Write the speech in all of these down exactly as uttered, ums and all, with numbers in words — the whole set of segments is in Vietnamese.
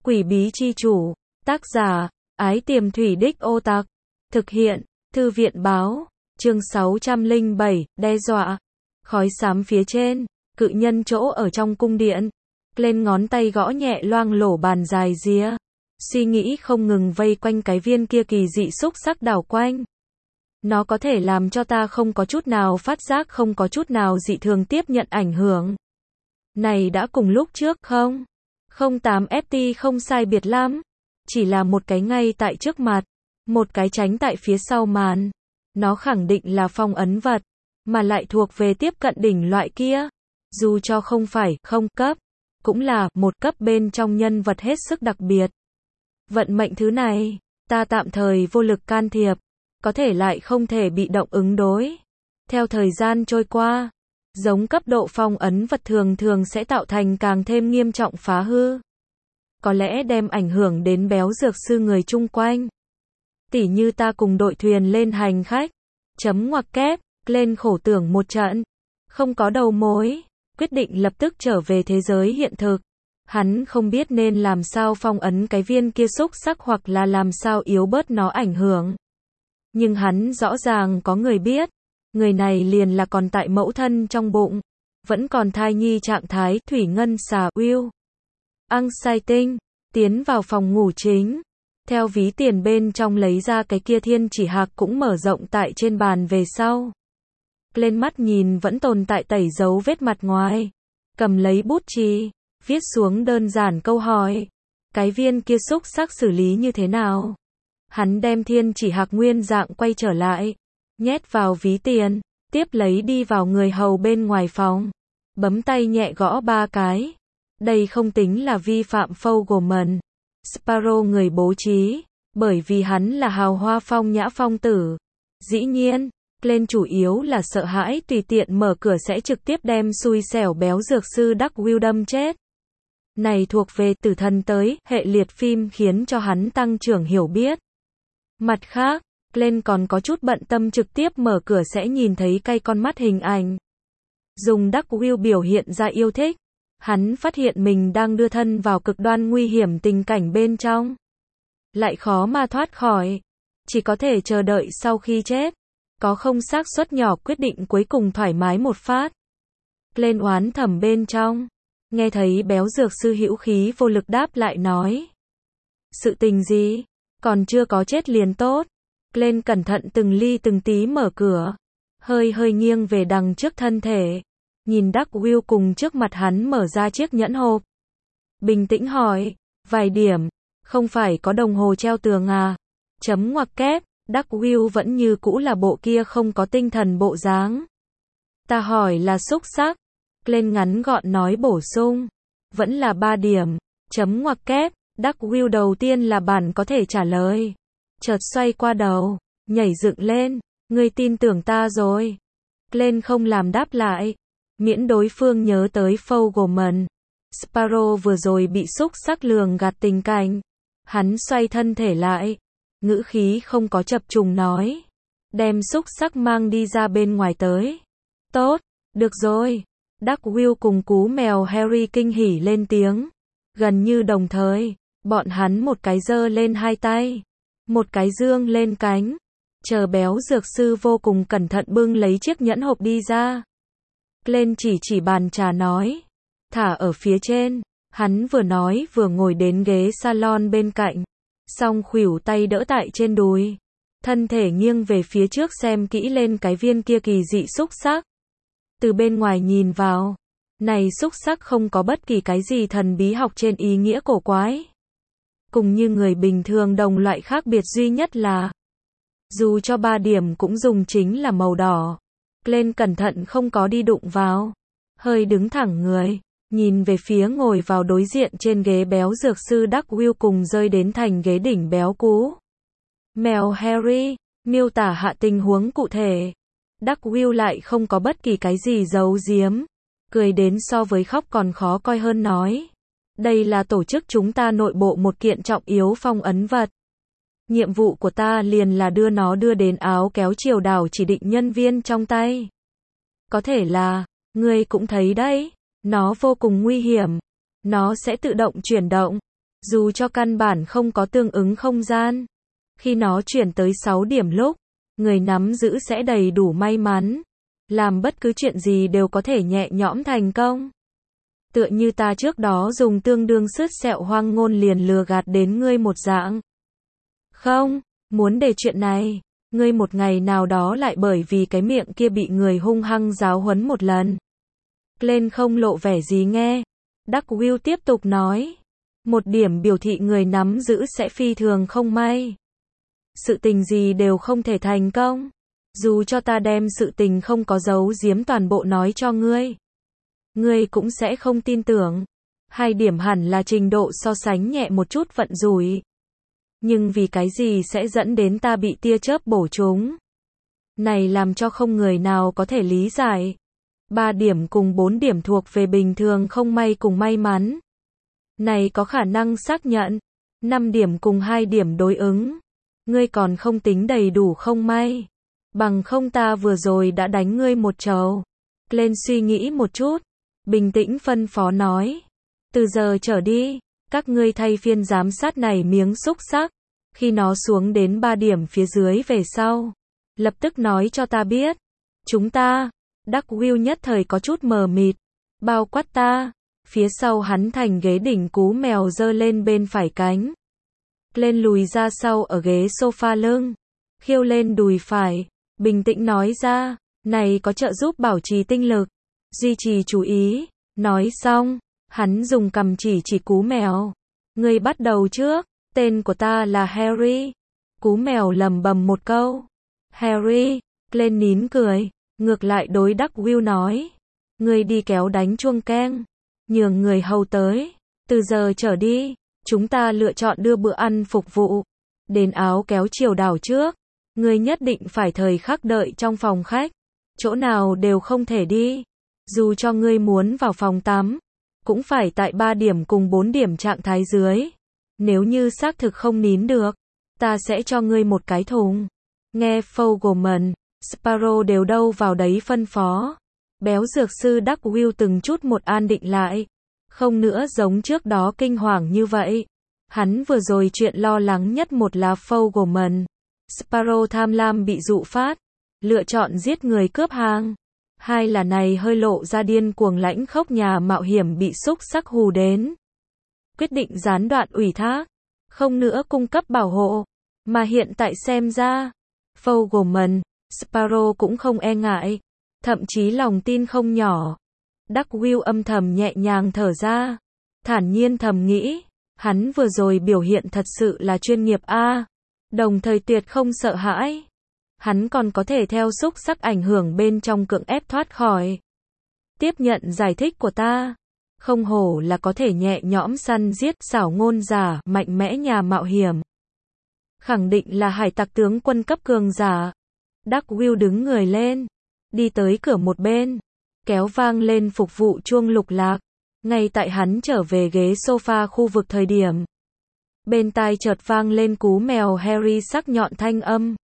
Quỷ bí chi chủ. Tác giả, Ái Tiềm Thủy Đích Ô Tặc. Thực hiện, Thư viện báo. Chương sáu trăm lẻ bảy, đe dọa. Khói xám phía trên, cự nhân chỗ ở trong cung điện. Lên ngón tay gõ nhẹ loang lổ bàn dài ría. Suy nghĩ không ngừng vây quanh cái viên kia kỳ dị xúc sắc đảo quanh. Nó có thể làm cho ta không có chút nào phát giác, không có chút nào dị thường tiếp nhận ảnh hưởng. Này đã cùng lúc trước không? không tám ép tê không sai biệt lắm. Chỉ là một cái ngay tại trước mặt, một cái tránh tại phía sau màn. Nó khẳng định là phong ấn vật, mà lại thuộc về tiếp cận đỉnh loại kia. Dù cho không phải không cấp, cũng là một cấp bên trong nhân vật hết sức đặc biệt. Vận mệnh thứ này, ta tạm thời vô lực can thiệp, có thể lại không thể bị động ứng đối. Theo thời gian trôi qua, giống cấp độ phong ấn vật thường thường sẽ tạo thành càng thêm nghiêm trọng phá hư. Có lẽ đem ảnh hưởng đến béo dược sư người chung quanh. Tỉ như ta cùng đội thuyền lên hành khách. Chấm ngoặc kép, lên khổ tưởng một trận. Không có đầu mối, quyết định lập tức trở về thế giới hiện thực. Hắn không biết nên làm sao phong ấn cái viên kia xúc sắc hoặc là làm sao yếu bớt nó ảnh hưởng. Nhưng hắn rõ ràng có người biết. Người này liền là còn tại mẫu thân trong bụng. Vẫn còn thai nhi trạng thái thủy ngân xà Will. Ang sai tinh, tiến vào phòng ngủ chính. Theo ví tiền bên trong lấy ra cái kia thiên chỉ hạc cũng mở rộng tại trên bàn về sau. Lên mắt nhìn vẫn tồn tại tẩy dấu vết mặt ngoài. Cầm lấy bút chì, viết xuống đơn giản câu hỏi. Cái viên kia xúc sắc xử lý như thế nào? Hắn đem thiên chỉ hạc nguyên dạng quay trở lại. Nhét vào ví tiền, tiếp lấy đi vào người hầu bên ngoài phòng. Bấm tay nhẹ gõ ba cái. Đây không tính là vi phạm Fogelman. Sparrow người bố trí, bởi vì hắn là hào hoa phong nhã phong tử. Dĩ nhiên, lên chủ yếu là sợ hãi tùy tiện mở cửa sẽ trực tiếp đem xui xẻo béo dược sư Đắc Will đâm chết. Này thuộc về tử thần tới, hệ liệt phim khiến cho hắn tăng trưởng hiểu biết. Mặt khác, lên còn có chút bận tâm trực tiếp mở cửa sẽ nhìn thấy cay con mắt hình ảnh. Dùng Đắc Will biểu hiện ra yêu thích. Hắn phát hiện mình đang đưa thân vào cực đoan nguy hiểm tình cảnh bên trong. Lại khó mà thoát khỏi. Chỉ có thể chờ đợi sau khi chết. Có không xác suất nhỏ quyết định cuối cùng thoải mái một phát. Lên oán thầm bên trong. Nghe thấy béo dược sư hữu khí vô lực đáp lại nói. Sự tình gì? Còn chưa có chết liền tốt. Lên cẩn thận từng ly từng tí mở cửa. Hơi hơi nghiêng về đằng trước thân thể. Nhìn Đắc Will cùng trước mặt hắn mở ra chiếc nhẫn hộp. Bình tĩnh hỏi, vài điểm, không phải có đồng hồ treo tường à? Chấm ngoặc kép, Đắc Will vẫn như cũ là bộ kia không có tinh thần bộ dáng. Ta hỏi là xúc sắc. Lên ngắn gọn nói bổ sung. Vẫn là ba điểm. Chấm ngoặc kép, Đắc Will đầu tiên là bản có thể trả lời. Chợt xoay qua đầu, nhảy dựng lên. Ngươi tin tưởng ta rồi. Lên không làm đáp lại. Miễn đối phương nhớ tới Fogelman. Sparrow vừa rồi bị xúc sắc lường gạt tình cảnh. Hắn xoay thân thể lại. Ngữ khí không có chập trùng nói. Đem xúc sắc mang đi ra bên ngoài tới. Tốt, được rồi. Đắc Will cùng cú mèo Harry kinh hỉ lên tiếng. Gần như đồng thời, bọn hắn một cái giơ lên hai tay. Một cái dương lên cánh. Chờ béo dược sư vô cùng cẩn thận bưng lấy chiếc nhẫn hộp đi ra. Lên chỉ chỉ bàn trà nói. Thả ở phía trên. Hắn vừa nói vừa ngồi đến ghế salon bên cạnh. Song khuỷu tay đỡ tại trên đùi. Thân thể nghiêng về phía trước xem kỹ lên cái viên kia kỳ dị xúc sắc. Từ bên ngoài nhìn vào. Này xúc sắc không có bất kỳ cái gì thần bí học trên ý nghĩa cổ quái. Cùng như người bình thường đồng loại khác biệt duy nhất là. Dù cho ba điểm cũng dùng chính là màu đỏ. Lên cẩn thận không có đi đụng vào. Hơi đứng thẳng người. Nhìn về phía ngồi vào đối diện trên ghế béo dược sư Đắc Will cùng rơi đến thành ghế đỉnh béo cú. Mèo Harry, miêu tả hạ tình huống cụ thể. Đắc Will lại không có bất kỳ cái gì giấu giếm. Cười đến so với khóc còn khó coi hơn nói. Đây là tổ chức chúng ta nội bộ một kiện trọng yếu phong ấn vật. Nhiệm vụ của ta liền là đưa nó đưa đến áo kéo chiều đảo chỉ định nhân viên trong tay. Có thể là, ngươi cũng thấy đấy, nó vô cùng nguy hiểm. Nó sẽ tự động chuyển động. dù cho căn bản không có tương ứng không gian. Khi nó chuyển tới sáu điểm lúc, người nắm giữ sẽ đầy đủ may mắn, làm bất cứ chuyện gì đều có thể nhẹ nhõm thành công. Tựa như ta trước đó dùng tương đương sứt sẹo hoang ngôn liền lừa gạt đến ngươi một dạng. Không, muốn để chuyện này, ngươi một ngày nào đó lại bởi vì cái miệng kia bị người hung hăng giáo huấn một lần. Glenn không lộ vẻ gì nghe. Duckworth tiếp tục nói. Một điểm biểu thị người nắm giữ sẽ phi thường không may. Sự tình gì đều không thể thành công. Dù cho ta đem sự tình không có giấu giếm toàn bộ nói cho ngươi, ngươi cũng sẽ không tin tưởng. Hai điểm hẳn là trình độ so sánh nhẹ một chút vận rủi. Nhưng vì cái gì sẽ dẫn đến ta bị tia chớp bổ trúng? Này làm cho không người nào có thể lý giải. Ba điểm cùng bốn điểm thuộc về bình thường không may cùng may mắn. Này có khả năng xác nhận. Năm điểm cùng hai điểm đối ứng. Ngươi còn không tính đầy đủ không may. Bằng không ta vừa rồi đã đánh ngươi một trầu. Glenn suy nghĩ một chút. Bình tĩnh phân phó nói. Từ giờ trở đi, các ngươi thay phiên giám sát này miếng xúc xắc. Khi nó xuống đến ba điểm phía dưới về sau, lập tức nói cho ta biết. Chúng ta, Duckworth nhất thời có chút mờ mịt. Bao quát ta. Phía sau hắn thành ghế đỉnh cú mèo giơ lên bên phải cánh. Glenn lùi ra sau ở ghế sofa lưng. Khiêu lên đùi phải. Bình tĩnh nói ra. Này có trợ giúp bảo trì tinh lực. Duy trì chú ý. Nói xong, hắn dùng cằm chỉ chỉ cú mèo. Ngươi bắt đầu trước. Tên của ta là Harry. Cú mèo lầm bầm một câu. Harry. Glenn nín cười. Ngược lại đối Duckworth nói. Ngươi đi kéo đánh chuông keng. Nhường người hầu tới. Từ giờ trở đi, chúng ta lựa chọn đưa bữa ăn phục vụ. Đến áo kéo chiều đảo trước. Ngươi nhất định phải thời khắc đợi trong phòng khách. Chỗ nào đều không thể đi. Dù cho ngươi muốn vào phòng tắm, cũng phải tại ba điểm cùng bốn điểm trạng thái dưới. Nếu như xác thực không nín được, ta sẽ cho ngươi một cái thùng. Nghe Fogelman, Sparrow đều đâu vào đấy phân phó. Béo dược sư Duckworth từng chút một an định lại. Không nữa giống trước đó kinh hoàng như vậy. Hắn vừa rồi chuyện lo lắng nhất một là Fogelman. Sparrow tham lam bị dụ phát. Lựa chọn giết người cướp hàng. Hai là này hơi lộ ra điên cuồng lãnh khốc nhà mạo hiểm bị xúc sắc hù đến. Quyết định gián đoạn ủy thác. Không nữa cung cấp bảo hộ. Mà hiện tại xem ra, Fogelman, Sparrow cũng không e ngại. Thậm chí lòng tin không nhỏ. Duckworth âm thầm nhẹ nhàng thở ra. Thản nhiên thầm nghĩ. Hắn vừa rồi biểu hiện thật sự là chuyên nghiệp a. Đồng thời tuyệt không sợ hãi. Hắn còn có thể theo xúc sắc ảnh hưởng bên trong cưỡng ép thoát khỏi. Tiếp nhận giải thích của ta. Không hổ là có thể nhẹ nhõm săn giết xảo ngôn giả, mạnh mẽ nhà mạo hiểm. Khẳng định là hải tặc tướng quân cấp cường giả. Duckworth đứng người lên. Đi tới cửa một bên. Kéo vang lên phục vụ chuông lục lạc. Ngay tại hắn trở về ghế sofa khu vực thời điểm. Bên tai chợt vang lên cú mèo Harry sắc nhọn thanh âm.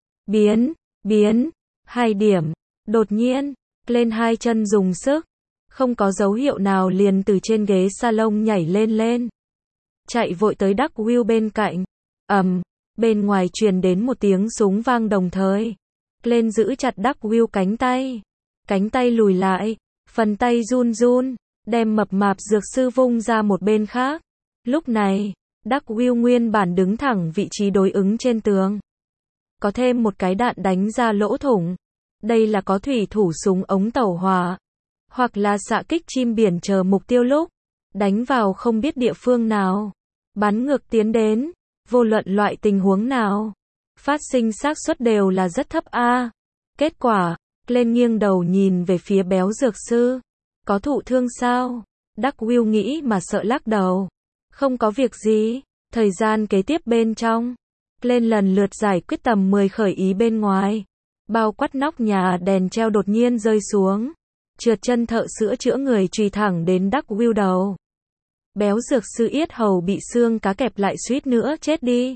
Biến, biến, hai điểm. Đột nhiên, lên hai chân dùng sức. Không có dấu hiệu nào liền từ trên ghế salon nhảy lên lên. Chạy vội tới Duckworth bên cạnh. Ầm, bên ngoài truyền đến một tiếng súng vang đồng thời. Lên giữ chặt Duckworth cánh tay. Cánh tay lùi lại, phần tay run run, đem mập mạp dược sư vung ra một bên khác. Lúc này, Duckworth nguyên bản đứng thẳng vị trí đối ứng trên tường. Có thêm một cái đạn đánh ra lỗ thủng. Đây là có thủy thủ súng ống tàu hỏa. Hoặc là xạ kích chim biển chờ mục tiêu lúc. Đánh vào không biết địa phương nào. Bắn ngược tiến đến. Vô luận loại tình huống nào. Phát sinh xác suất đều là rất thấp a. Kết quả, lên nghiêng đầu nhìn về phía béo dược sư. Có thụ thương sao? Duckworth nghĩ mà sợ lắc đầu. Không có việc gì. Thời gian kế tiếp bên trong. Lên lần lượt giải quyết tầm mười khởi ý bên ngoài. Bao quát nóc nhà đèn treo đột nhiên rơi xuống. Trượt chân thợ sữa chữa người truy thẳng đến Duckworth đầu. Béo dược sư yết hầu bị xương cá kẹp lại suýt nữa chết đi.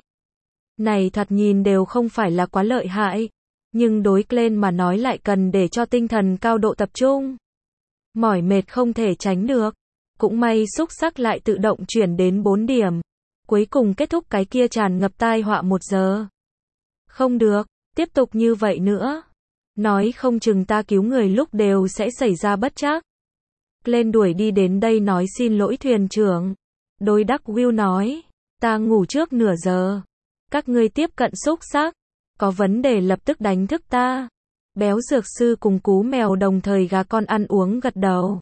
Này thật nhìn đều không phải là quá lợi hại. Nhưng đối Glenn mà nói lại cần để cho tinh thần cao độ tập trung. Mỏi mệt không thể tránh được. Cũng may xúc sắc lại tự động chuyển đến bốn điểm. cuối cùng kết thúc cái kia tràn ngập tai họa một giờ. Không được, tiếp tục như vậy nữa. Nói không chừng ta cứu người lúc đều sẽ xảy ra bất trắc. Glenn đuổi đi đến đây nói xin lỗi thuyền trưởng. Đối đắc Will nói, ta ngủ trước nửa giờ. Các ngươi tiếp cận xúc xắc, có vấn đề lập tức đánh thức ta. Béo dược sư cùng cú mèo đồng thời gà con ăn uống gật đầu.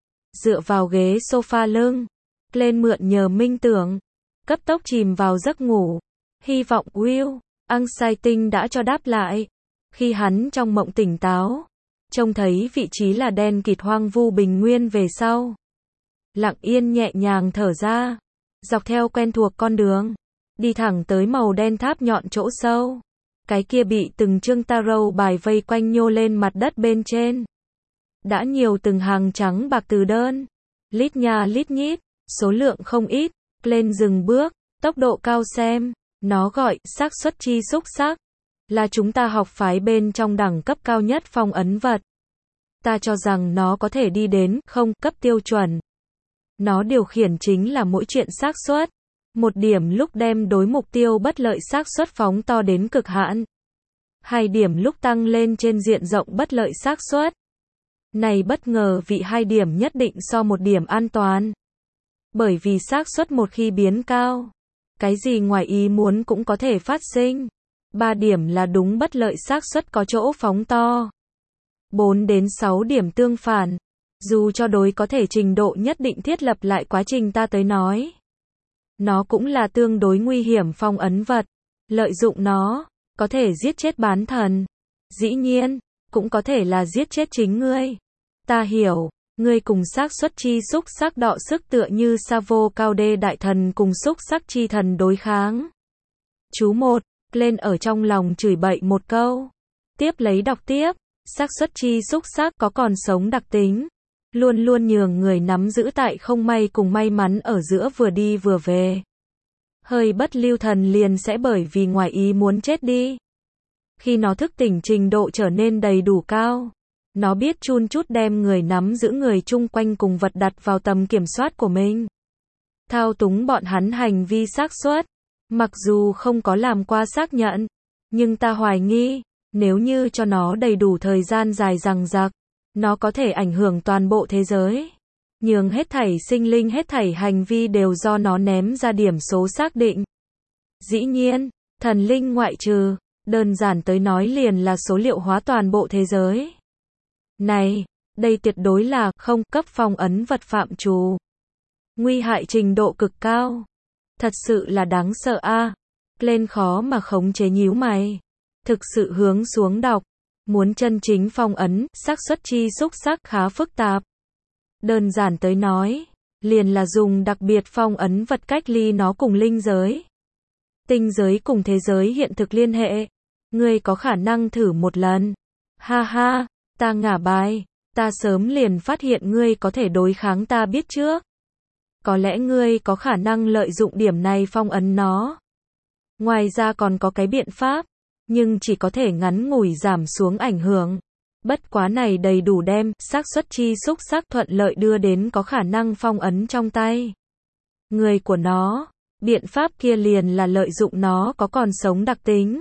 Dựa vào ghế sofa lưng, Glenn mượn nhờ minh tưởng, cấp tốc chìm vào giấc ngủ. Hy vọng Will, Exciting đã cho đáp lại. Khi hắn trong mộng tỉnh táo, trông thấy vị trí là đen kịt hoang vu bình nguyên về sau. Lặng yên nhẹ nhàng thở ra, dọc theo quen thuộc con đường, đi thẳng tới màu đen tháp nhọn chỗ sâu. Cái kia bị từng chương tarot bài vây quanh nhô lên mặt đất bên trên. Đã nhiều từng hàng trắng bạc từ đơn, lít nha lít nhít, số lượng không ít. Lên dừng bước, tốc độ cao xem, nó gọi xác suất chi xúc xắc, là chúng ta học phái bên trong đẳng cấp cao nhất phong ấn vật. Ta cho rằng nó có thể đi đến không cấp tiêu chuẩn. Nó điều khiển chính là mỗi chuyện xác suất. Một điểm lúc đem đối mục tiêu bất lợi xác suất phóng to đến cực hạn. Hai điểm lúc tăng lên trên diện rộng bất lợi xác suất. Này bất ngờ vị hai điểm nhất định so một điểm an toàn. Bởi vì xác suất một khi biến cao, cái gì ngoài ý muốn cũng có thể phát sinh. Ba điểm là đúng bất lợi xác suất có chỗ phóng to. Bốn đến sáu điểm tương phản. Dù cho đối có thể trình độ nhất định thiết lập lại quá trình ta tới nói, nó cũng là tương đối nguy hiểm phong ấn vật. Lợi dụng nó, có thể giết chết bán thần. Dĩ nhiên, cũng có thể là giết chết chính ngươi. Ta hiểu, ngươi cùng xác suất chi xúc sắc đọ sức tựa như Savo Cao Đê đại thần cùng xúc sắc chi thần đối kháng. Chú một, lên ở trong lòng chửi bậy một câu. Tiếp lấy đọc tiếp, xác suất chi xúc sắc có còn sống đặc tính. Luôn luôn nhường người nắm giữ tại không may cùng may mắn ở giữa vừa đi vừa về. Hơi bất lưu thần liền sẽ bởi vì ngoài ý muốn chết đi. Khi nó thức tỉnh trình độ trở nên đầy đủ cao, nó biết chun chút đem người nắm giữ người chung quanh cùng vật đặt vào tầm kiểm soát của mình. Thao túng bọn hắn hành vi xác suất. Mặc dù không có làm qua xác nhận, nhưng ta hoài nghi, nếu như cho nó đầy đủ thời gian dài dằng dặc, nó có thể ảnh hưởng toàn bộ thế giới. Nhường hết thảy sinh linh hết thảy hành vi đều do nó ném ra điểm số xác định. Dĩ nhiên, thần linh ngoại trừ, đơn giản tới nói liền là số liệu hóa toàn bộ thế giới. Này, đây tuyệt đối là không cấp phong ấn vật phạm trù. Nguy hại trình độ cực cao. Thật sự là đáng sợ a. À. Lên khó mà khống chế nhíu mày. Thực sự hướng xuống đọc. Muốn chân chính phong ấn, xác suất chi xúc sắc khá phức tạp. Đơn giản tới nói, liền là dùng đặc biệt phong ấn vật cách ly nó cùng linh giới. Tinh giới cùng thế giới hiện thực liên hệ. Ngươi có khả năng thử một lần. Ha ha, ta ngả bài, ta sớm liền phát hiện ngươi có thể đối kháng ta biết trước. Có lẽ ngươi có khả năng lợi dụng điểm này phong ấn nó. Ngoài ra còn có cái biện pháp, nhưng chỉ có thể ngắn ngủi giảm xuống ảnh hưởng. Bất quá này đầy đủ đem xác suất chi xúc sắc thuận lợi đưa đến có khả năng phong ấn trong tay người của nó. Biện pháp kia liền là lợi dụng nó có còn sống đặc tính.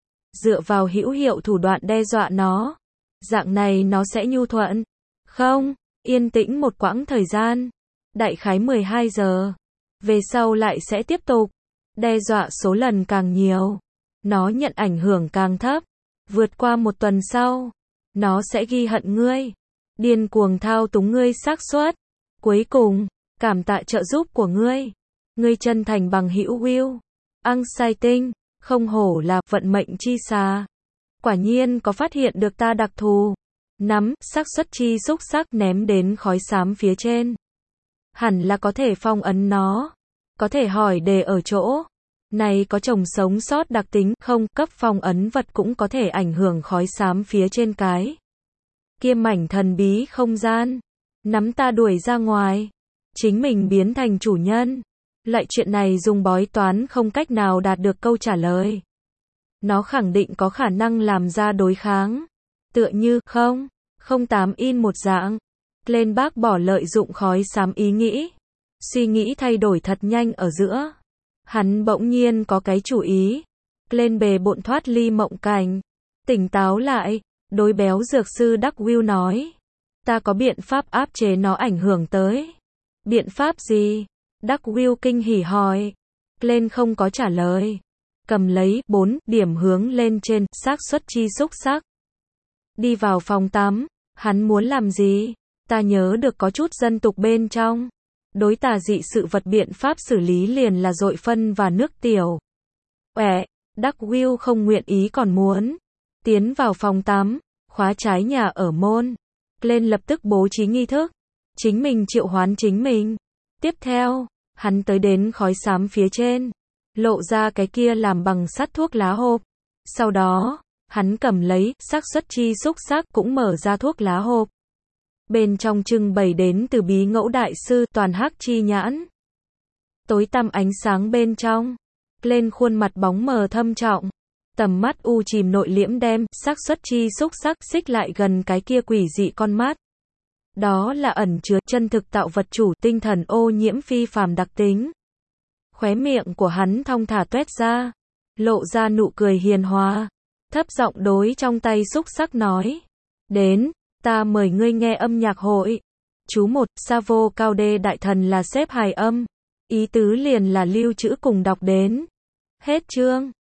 Dựa vào hữu hiệu thủ đoạn đe dọa nó. Dạng này nó sẽ nhu thuận. Không, yên tĩnh một quãng thời gian. Đại khái mười hai giờ. Về sau lại sẽ tiếp tục. Đe dọa số lần càng nhiều. Nó nhận ảnh hưởng càng thấp. Vượt qua một tuần sau, nó sẽ ghi hận ngươi. Điên cuồng thao túng ngươi xác suất. Cuối cùng, cảm tạ trợ giúp của ngươi. Ngươi chân thành bằng hữu Will. Exciting, không hổ là vận mệnh chi xà. Quả nhiên có phát hiện được ta đặc thù. Nắm, xác suất chi xúc sắc ném đến khói xám phía trên. Hẳn là có thể phong ấn nó. Có thể hỏi đề ở chỗ. Này có chồng sống sót đặc tính không, cấp phong ấn vật cũng có thể ảnh hưởng khói xám phía trên cái kia mảnh thần bí không gian. Nắm ta đuổi ra ngoài. Chính mình biến thành chủ nhân. Loại chuyện này dùng bói toán không cách nào đạt được câu trả lời. Nó khẳng định có khả năng làm ra đối kháng. Tựa như không, không tám in một dạng. Lên bác bỏ lợi dụng khói xám ý nghĩ. Suy nghĩ thay đổi thật nhanh ở giữa. Hắn bỗng nhiên có cái chủ ý. Lên bề bộn thoát ly mộng cảnh. Tỉnh táo lại, đối béo dược sư Đắc Will nói. Ta có biện pháp áp chế nó ảnh hưởng tới. Biện pháp gì? Đắc Will kinh hỉ hỏi. Lên không có trả lời. Cầm lấy bốn điểm hướng lên trên, xác suất chi xúc sắc. Đi vào phòng tắm, hắn muốn làm gì? Ta nhớ được có chút dân tục bên trong. Đối tà dị sự vật biện pháp xử lý liền là dội phân và nước tiểu. Uệ, Đắc Will không nguyện ý còn muốn. Tiến vào phòng tắm, khóa trái nhà ở môn. Lên lập tức bố trí nghi thức. Chính mình triệu hoán chính mình. Tiếp theo, hắn tới đến khói xám phía trên. Lộ ra cái kia làm bằng sắt thuốc lá hộp. Sau đó, hắn cầm lấy, xác suất chi xúc sắc cũng mở ra thuốc lá hộp. Bên trong trưng bày đến từ bí ngẫu đại sư toàn hắc chi nhãn. Tối tăm ánh sáng bên trong. Lên khuôn mặt bóng mờ thâm trọng. Tầm mắt u chìm nội liễm đem, xác suất chi xúc sắc xích lại gần cái kia quỷ dị con mắt. Đó là ẩn chứa chân thực tạo vật chủ tinh thần ô nhiễm phi phàm đặc tính. Khóe miệng của hắn thong thả tuét ra. Lộ ra nụ cười hiền hòa. Thấp giọng đối trong tay xúc sắc nói. Đến, ta mời ngươi nghe âm nhạc hội. Chú một, Savo Cao Đê Đại Thần là xếp hài âm. Ý tứ liền là lưu trữ cùng đọc đến. Hết chương.